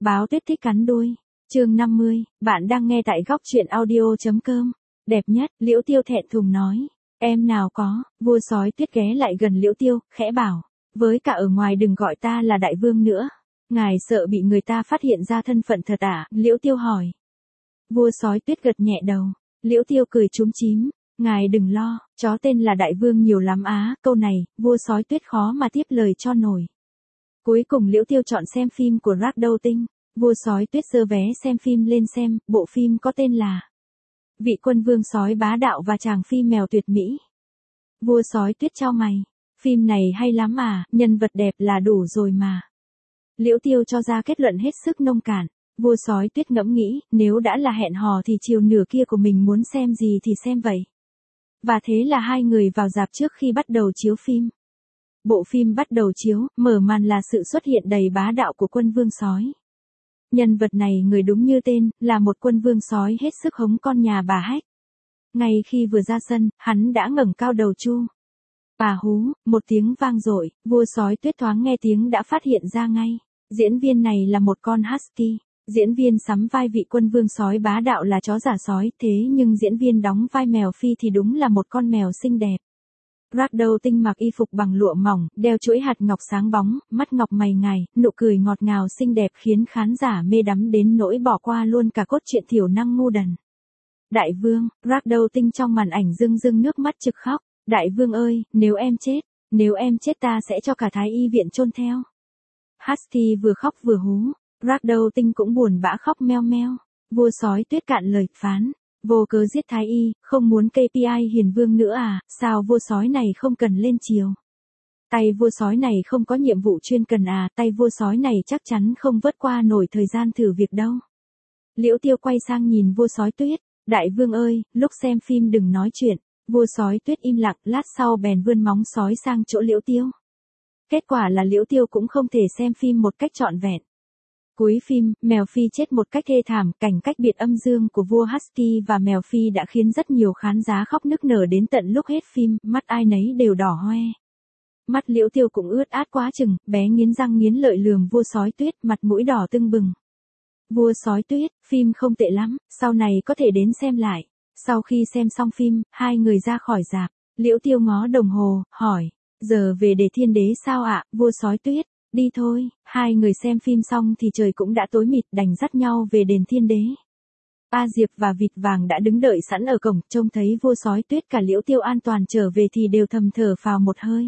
Báo Tuyết thích cắn đuôi. Chương 50, bạn đang nghe tại góc truyện audio.com. Đẹp nhất, Liễu Tiêu thẹn thùng nói. Em nào có, vua sói Tuyết ghé lại gần Liễu Tiêu, khẽ bảo. Với cả ở ngoài đừng gọi ta là đại vương nữa. Ngài sợ bị người ta phát hiện ra thân phận thật à? Liễu Tiêu hỏi. Vua sói Tuyết gật nhẹ đầu. Liễu Tiêu cười chúm chím. Ngài đừng lo, chó tên là đại vương nhiều lắm á. Câu này, vua sói Tuyết khó mà tiếp lời cho nổi. Cuối cùng Liễu Tiêu chọn xem phim của Ragdoll Tinh. Vua sói Tuyết giơ vé xem phim lên xem, bộ phim có tên là Vị quân vương sói bá đạo và chàng phi mèo tuyệt mỹ. Vua sói Tuyết chau mày. Phim này hay lắm à, nhân vật đẹp là đủ rồi mà. Liễu Tiêu cho ra kết luận hết sức nông cạn. Vua sói Tuyết ngẫm nghĩ, nếu đã là hẹn hò thì chiều nửa kia của mình muốn xem gì thì xem vậy. Và thế là hai người vào rạp trước khi bắt đầu chiếu phim. Bộ phim bắt đầu chiếu, mở màn là sự xuất hiện đầy bá đạo của quân vương sói. Nhân vật này người đúng như tên, là một quân vương sói hết sức hống con nhà bà Hách. Ngay khi vừa ra sân, hắn đã ngẩng cao đầu chu. Bà hú, một tiếng vang dội, vua sói Tuyết thoáng nghe tiếng đã phát hiện ra ngay. Diễn viên này là một con husky. Diễn viên sắm vai vị quân vương sói bá đạo là chó giả sói, thế nhưng diễn viên đóng vai mèo phi thì đúng là một con mèo xinh đẹp. Ragdoll Tinh mặc y phục bằng lụa mỏng, đeo chuỗi hạt ngọc sáng bóng, mắt ngọc mày ngài, nụ cười ngọt ngào xinh đẹp khiến khán giả mê đắm đến nỗi bỏ qua luôn cả cốt truyện thiểu năng ngu đần. Đại vương, Ragdoll Tinh trong màn ảnh rưng rưng nước mắt trực khóc. Đại vương ơi, nếu em chết ta sẽ cho cả Thái Y viện chôn theo. Husky vừa khóc vừa hú. Ragdoll Tinh cũng buồn bã khóc meo meo. Vua sói Tuyết cạn lời phán. Vô cớ giết Thái Y, không muốn KPI hiền vương nữa à, sao vua sói này không cần lên chiều? Tay vua sói này không có nhiệm vụ chuyên cần à, tay vua sói này chắc chắn không vượt qua nổi thời gian thử việc đâu. Liễu Tiêu quay sang nhìn vua sói Tuyết. Đại vương ơi, lúc xem phim đừng nói chuyện. Vua sói Tuyết im lặng, lát sau bèn vươn móng sói sang chỗ Liễu Tiêu. Kết quả là Liễu Tiêu cũng không thể xem phim một cách trọn vẹn. Cuối phim, mèo phi chết một cách thê thảm, cảnh cách biệt âm dương của vua Husky và mèo phi đã khiến rất nhiều khán giả khóc nức nở đến tận lúc hết phim, mắt ai nấy đều đỏ hoe. Mắt Liễu Tiêu cũng ướt át quá chừng, bé nghiến răng nghiến lợi lườm vua sói Tuyết, mặt mũi đỏ tưng bừng. Vua sói Tuyết, phim không tệ lắm, sau này có thể đến xem lại. Sau khi xem xong phim, hai người ra khỏi rạp. Liễu Tiêu ngó đồng hồ, hỏi, giờ về để thiên đế sao ạ? Vua sói Tuyết, đi thôi. Hai người xem phim xong thì trời cũng đã tối mịt, đành dắt nhau về đền thiên đế. A Diệp và Vịt Vàng đã đứng đợi sẵn ở cổng, trông thấy vua sói Tuyết cả Liễu Tiêu an toàn trở về thì đều thầm thở phào một hơi.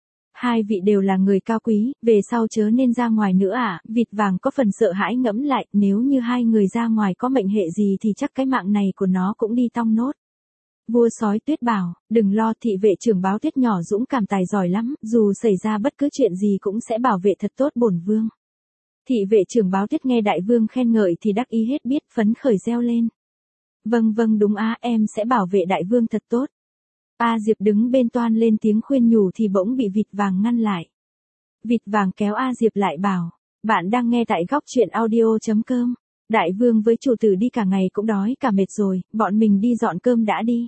Hai vị đều là người cao quý, về sau chớ nên ra ngoài nữa à? Vịt Vàng có phần sợ hãi ngẫm lại, nếu như hai người ra ngoài có mệnh hệ gì thì chắc cái mạng này của nó cũng đi tong nốt. Vua sói Tuyết bảo, đừng lo, thị vệ trưởng Báo Tuyết nhỏ dũng cảm tài giỏi lắm, dù xảy ra bất cứ chuyện gì cũng sẽ bảo vệ thật tốt bổn vương. Thị vệ trưởng Báo Tuyết nghe đại vương khen ngợi thì đắc ý hết biết, phấn khởi reo lên. Vâng đúng á, em sẽ bảo vệ đại vương thật tốt. A Diệp đứng bên toan lên tiếng khuyên nhủ thì bỗng bị Vịt Vàng ngăn lại. Vịt Vàng kéo A Diệp lại bảo, bạn đang nghe tại góc truyện audio.com. Đại vương với chủ tử đi cả ngày cũng đói cả mệt rồi, bọn mình đi dọn cơm đã đi.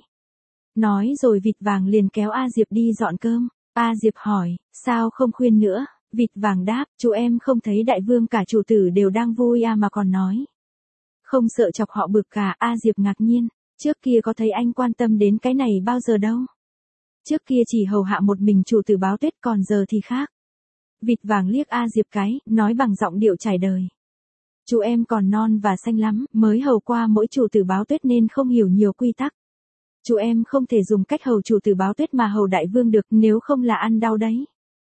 Nói rồi Vịt Vàng liền kéo A Diệp đi dọn cơm. A Diệp hỏi, sao không khuyên nữa? Vịt Vàng đáp, chú em không thấy đại vương cả chủ tử đều đang vui à mà còn nói. Không sợ chọc họ bực cả. A Diệp ngạc nhiên, trước kia có thấy anh quan tâm đến cái này bao giờ đâu. Trước kia chỉ hầu hạ một mình chủ tử Báo Tuyết, còn giờ thì khác. Vịt Vàng liếc A Diệp cái, nói bằng giọng điệu trải đời. Chú em còn non và xanh lắm, mới hầu qua mỗi chủ tử Báo Tuyết nên không hiểu nhiều quy tắc. Chú em không thể dùng cách hầu chủ tử Báo Tuyết mà hầu đại vương được, nếu không là ăn đau đấy.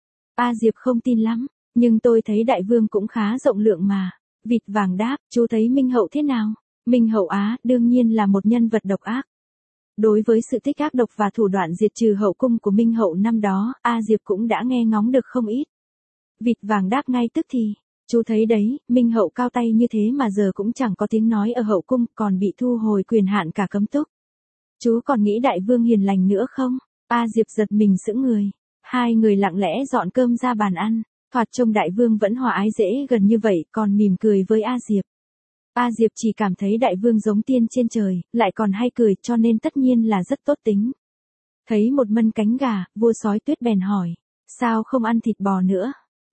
A Diệp không tin lắm, nhưng tôi thấy đại vương cũng khá rộng lượng mà. Vịt Vàng đáp, chú thấy Minh Hậu thế nào? Minh Hậu á, đương nhiên là một nhân vật độc ác. Đối với sự tích ác độc và thủ đoạn diệt trừ hậu cung của Minh Hậu năm đó, A Diệp cũng đã nghe ngóng được không ít. Vịt Vàng đáp ngay tức thì, chú thấy đấy, Minh Hậu cao tay như thế mà giờ cũng chẳng có tiếng nói ở hậu cung, còn bị thu hồi quyền hạn cả cấm túc. Chú còn nghĩ đại vương hiền lành nữa không? A Diệp giật mình sững người. Hai người lặng lẽ dọn cơm ra bàn ăn, thoạt trông đại vương vẫn hòa ái dễ gần như vậy, còn mỉm cười với A Diệp. A Diệp chỉ cảm thấy đại vương giống tiên trên trời, lại còn hay cười, cho nên tất nhiên là rất tốt tính. Thấy một mân cánh gà, vua sói Tuyết bèn hỏi, sao không ăn thịt bò nữa?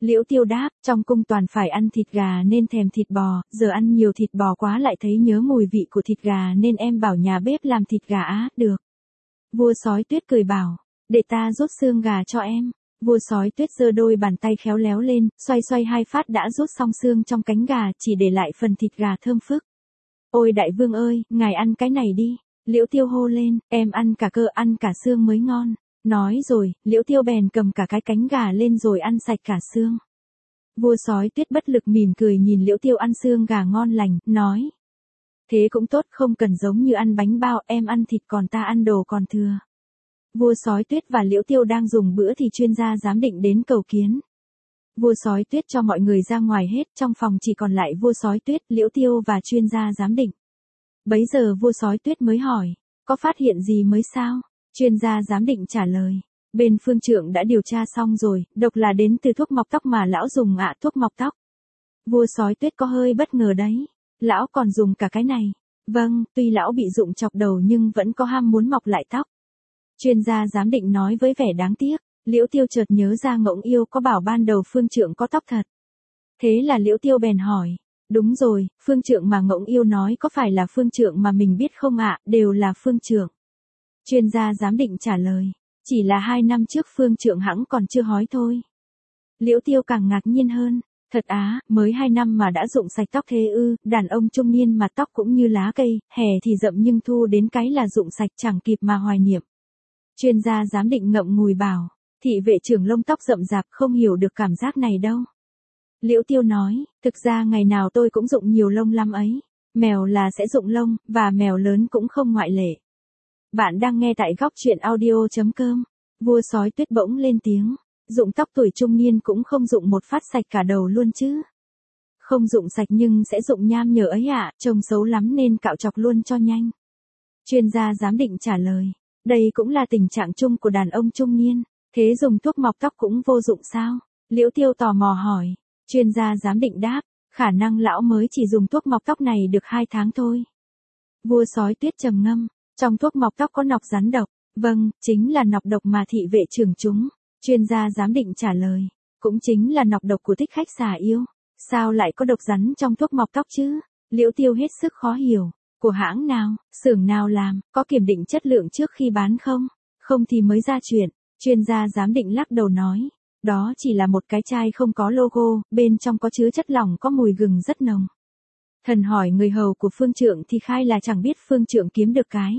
Liễu Tiêu đáp, trong cung toàn phải ăn thịt gà nên thèm thịt bò, giờ ăn nhiều thịt bò quá lại thấy nhớ mùi vị của thịt gà nên em bảo nhà bếp làm thịt gà á, được. Vua Sói Tuyết cười bảo, để ta rút xương gà cho em. Vua Sói Tuyết giơ đôi bàn tay khéo léo lên, xoay xoay hai phát đã rút xong xương trong cánh gà, chỉ để lại phần thịt gà thơm phức. Ôi đại vương ơi, ngài ăn cái này đi. Liễu Tiêu hô lên, em ăn cả cơ, ăn cả xương mới ngon. Nói rồi, Liễu Tiêu bèn cầm cả cái cánh gà lên rồi ăn sạch cả xương. Vua Sói Tuyết bất lực mỉm cười nhìn Liễu Tiêu ăn xương gà ngon lành, nói. Thế cũng tốt, không cần giống như ăn bánh bao, em ăn thịt còn ta ăn đồ còn thừa. Vua Sói Tuyết và Liễu Tiêu đang dùng bữa thì chuyên gia giám định đến cầu kiến. Vua Sói Tuyết cho mọi người ra ngoài hết, trong phòng chỉ còn lại Vua Sói Tuyết, Liễu Tiêu và chuyên gia giám định. Bấy giờ Vua Sói Tuyết mới hỏi, có phát hiện gì mới sao? Chuyên gia giám định trả lời, bên phương trượng đã điều tra xong rồi, độc là đến từ thuốc mọc tóc mà lão dùng ạ, thuốc mọc tóc. Vua Sói Tuyết có hơi bất ngờ đấy, lão còn dùng cả cái này. Vâng, tuy lão bị rụng chọc đầu nhưng vẫn có ham muốn mọc lại tóc. Chuyên gia giám định nói với vẻ đáng tiếc. Liễu Tiêu chợt nhớ ra Ngỗng Yêu có bảo ban đầu phương trượng có tóc thật. Thế là Liễu Tiêu bèn hỏi, đúng rồi, phương trượng mà Ngỗng Yêu nói có phải là phương trượng mà mình biết không ạ, đều là phương trượng. Chuyên gia giám định trả lời, chỉ là 2 năm trước phương trượng hẵng còn chưa hói thôi. Liễu Tiêu càng ngạc nhiên hơn, thật á, mới 2 năm mà đã rụng sạch tóc thế ư, đàn ông trung niên mà tóc cũng như lá cây, hè thì rậm nhưng thu đến cái là rụng sạch chẳng kịp mà hoài niệm. Chuyên gia giám định ngậm ngùi bảo, thị vệ trưởng lông tóc rậm rạp không hiểu được cảm giác này đâu. Liễu Tiêu nói, thực ra ngày nào tôi cũng rụng nhiều lông lắm ấy. Mèo là sẽ rụng lông, và mèo lớn cũng không ngoại lệ. Bạn đang nghe tại góc truyện audio.com. Vua Sói Tuyết bỗng lên tiếng, rụng tóc tuổi trung niên cũng không rụng một phát sạch cả đầu luôn chứ. Không rụng sạch nhưng sẽ rụng nham nhở ấy ạ, trông xấu lắm nên cạo chọc luôn cho nhanh. Chuyên gia giám định trả lời, đây cũng là tình trạng chung của đàn ông trung niên. Thế dùng thuốc mọc tóc cũng vô dụng sao? Liễu Tiêu tò mò hỏi. Chuyên gia giám định đáp, khả năng lão mới chỉ dùng thuốc mọc tóc này được 2 tháng thôi. Vua Sói Tuyết trầm ngâm, trong thuốc mọc tóc có nọc rắn độc. Vâng, chính là nọc độc mà thị vệ trưởng chúng. Chuyên gia giám định trả lời, cũng chính là nọc độc của thích khách xà yêu. Sao lại có độc rắn trong thuốc mọc tóc chứ? Liễu Tiêu hết sức khó hiểu. Của hãng nào, xưởng nào làm, có kiểm định chất lượng trước khi bán không? Không thì mới ra chuyện. Chuyên gia giám định lắc đầu nói, đó chỉ là một cái chai không có logo, bên trong có chứa chất lỏng có mùi gừng rất nồng. Thần hỏi người hầu của phương trượng thì khai là chẳng biết phương trượng kiếm được cái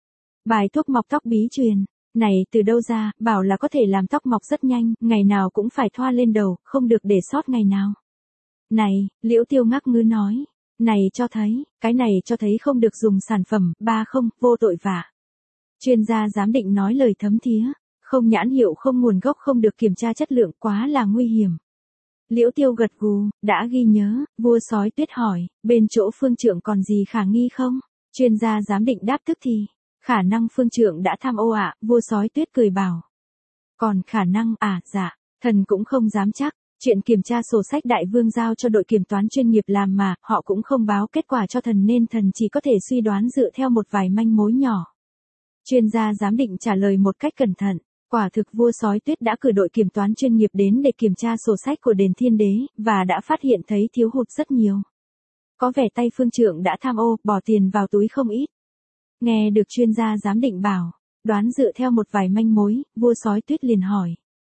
bài thuốc mọc tóc bí truyền này từ đâu ra, bảo là có thể làm tóc mọc rất nhanh, ngày nào cũng phải thoa lên đầu, không được để sót ngày nào. Này, Liễu Tiêu ngắc ngứ nói, này cho thấy, cái này cho thấy không được dùng sản phẩm, không, vô tội vạ. Chuyên gia giám định nói lời thấm thía. Không nhãn hiệu không nguồn gốc không được kiểm tra chất lượng quá là nguy hiểm. Liễu Tiêu gật gù, đã ghi nhớ. Vua Sói Tuyết hỏi, bên chỗ phương trượng còn gì khả nghi không? Chuyên gia giám định đáp tức thì, khả năng phương trượng đã tham ô ạ. Vua Sói Tuyết cười bảo, còn khả năng dạ, thần cũng không dám chắc. Chuyện kiểm tra sổ sách đại vương giao cho đội kiểm toán chuyên nghiệp làm mà, họ cũng không báo kết quả cho thần nên thần chỉ có thể suy đoán dựa theo một vài manh mối nhỏ. Chuyên gia giám định trả lời một cách cẩn thận. Quả thực Vua Sói Tuyết đã cử đội kiểm toán chuyên nghiệp đến để kiểm tra sổ sách của đền Thiên Đế, và đã phát hiện thấy thiếu hụt rất nhiều. Có vẻ tay phương trượng đã tham ô, bỏ tiền vào túi không ít. Nghe được chuyên gia giám định bảo, đoán dựa theo một vài manh mối, Vua Sói Tuyết liền hỏi.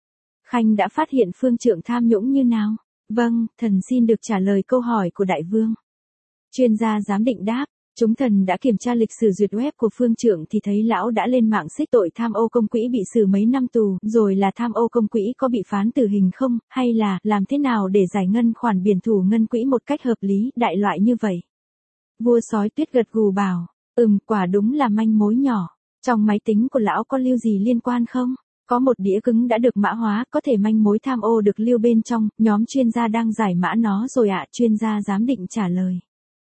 Khanh đã phát hiện phương trượng tham nhũng như nào? Vâng, thần xin được trả lời câu hỏi của đại vương. Chuyên gia giám định đáp. Chúng thần đã kiểm tra lịch sử duyệt web của phương trượng thì thấy lão đã lên mạng xích tội tham ô công quỹ bị xử mấy năm tù, rồi là tham ô công quỹ có bị phán tử hình không, hay là làm thế nào để giải ngân khoản biển thủ ngân quỹ một cách hợp lý, đại loại như vậy. Vua Sói Tuyết gật gù bảo, quả đúng là manh mối nhỏ. Trong máy tính của lão có lưu gì liên quan không? Có một đĩa cứng đã được mã hóa, có thể manh mối tham ô được lưu bên trong, nhóm chuyên gia đang giải mã nó rồi ạ. Chuyên gia giám định trả lời.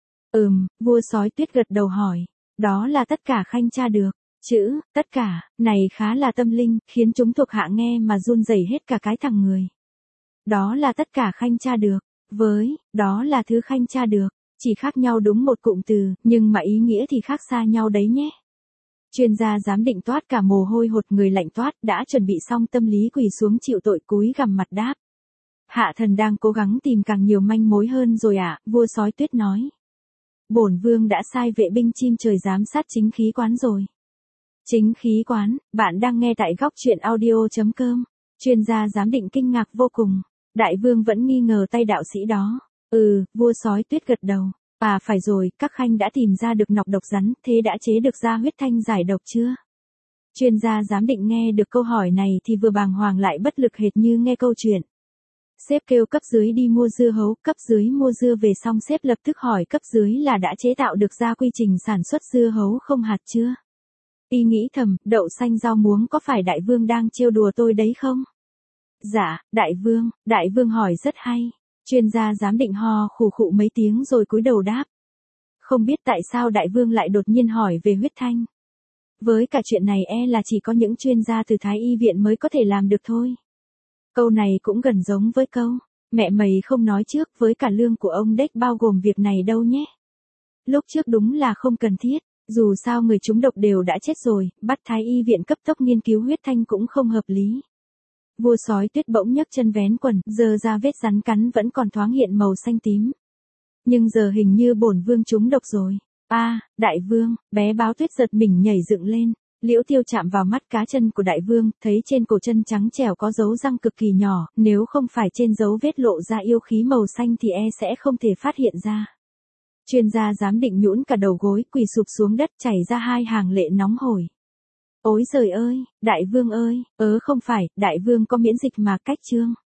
Vua Sói Tuyết gật đầu hỏi, đó là tất cả Khanh tra được. Chữ, tất cả, này khá là tâm linh, khiến chúng thuộc hạ nghe mà run rẩy hết cả cái thằng người. Đó là tất cả Khanh tra được, với, đó là thứ Khanh tra được, chỉ khác nhau đúng một cụm từ, nhưng mà ý nghĩa thì khác xa nhau đấy nhé. Chuyên gia giám định toát cả mồ hôi hột người lạnh toát, đã chuẩn bị xong tâm lý quỳ xuống chịu tội cúi gằm mặt đáp. Hạ thần đang cố gắng tìm càng nhiều manh mối hơn rồi ạ, vua sói tuyết nói. Bổn vương đã sai vệ binh chim trời giám sát chính khí quán rồi. Chính khí quán, bạn đang nghe tại góc truyện audio.com. Chuyên gia giám định kinh ngạc vô cùng. Đại vương vẫn nghi ngờ tay đạo sĩ đó. Vua sói tuyết gật đầu. À phải rồi, các khanh đã tìm ra được nọc độc rắn, thế đã chế được ra huyết thanh giải độc chưa? Chuyên gia giám định nghe được câu hỏi này thì vừa bàng hoàng lại bất lực hệt như nghe câu chuyện. Sếp kêu cấp dưới đi mua dưa hấu, cấp dưới mua dưa về xong sếp lập tức hỏi cấp dưới là đã chế tạo được ra quy trình sản xuất dưa hấu không hạt chưa? Y nghĩ thầm, đậu xanh rau muống có phải đại vương đang trêu đùa tôi đấy không? Dạ, đại vương hỏi rất hay. Chuyên gia giám định ho khủ khụ mấy tiếng rồi cúi đầu đáp. Không biết tại sao đại vương lại đột nhiên hỏi về huyết thanh. Với cả chuyện này là chỉ có những chuyên gia từ Thái Y viện mới có thể làm được thôi. Câu này cũng gần giống với câu, mẹ mày không nói trước, với cả lương của ông Đếch bao gồm việc này đâu nhé. Lúc trước đúng là không cần thiết, dù sao người trúng độc đều đã chết rồi, bắt Thái Y viện cấp tốc nghiên cứu huyết thanh cũng không hợp lý. Vua sói tuyết bỗng nhấc chân vén quần, giờ ra vết rắn cắn vẫn còn thoáng hiện màu xanh tím. Nhưng giờ hình như bổn vương trúng độc rồi. Đại vương, bé báo tuyết giật mình nhảy dựng lên. Liễu Tiêu chạm vào mắt cá chân của đại vương, thấy trên cổ chân trắng trẻo có dấu răng cực kỳ nhỏ, nếu không phải trên dấu vết lộ ra yêu khí màu xanh thì sẽ không thể phát hiện ra. Chuyên gia giám định nhũn cả đầu gối, quỳ sụp xuống đất chảy ra hai hàng lệ nóng hổi. Ôi giời ơi, đại vương ơi, không phải, đại vương có miễn dịch mà cách chương.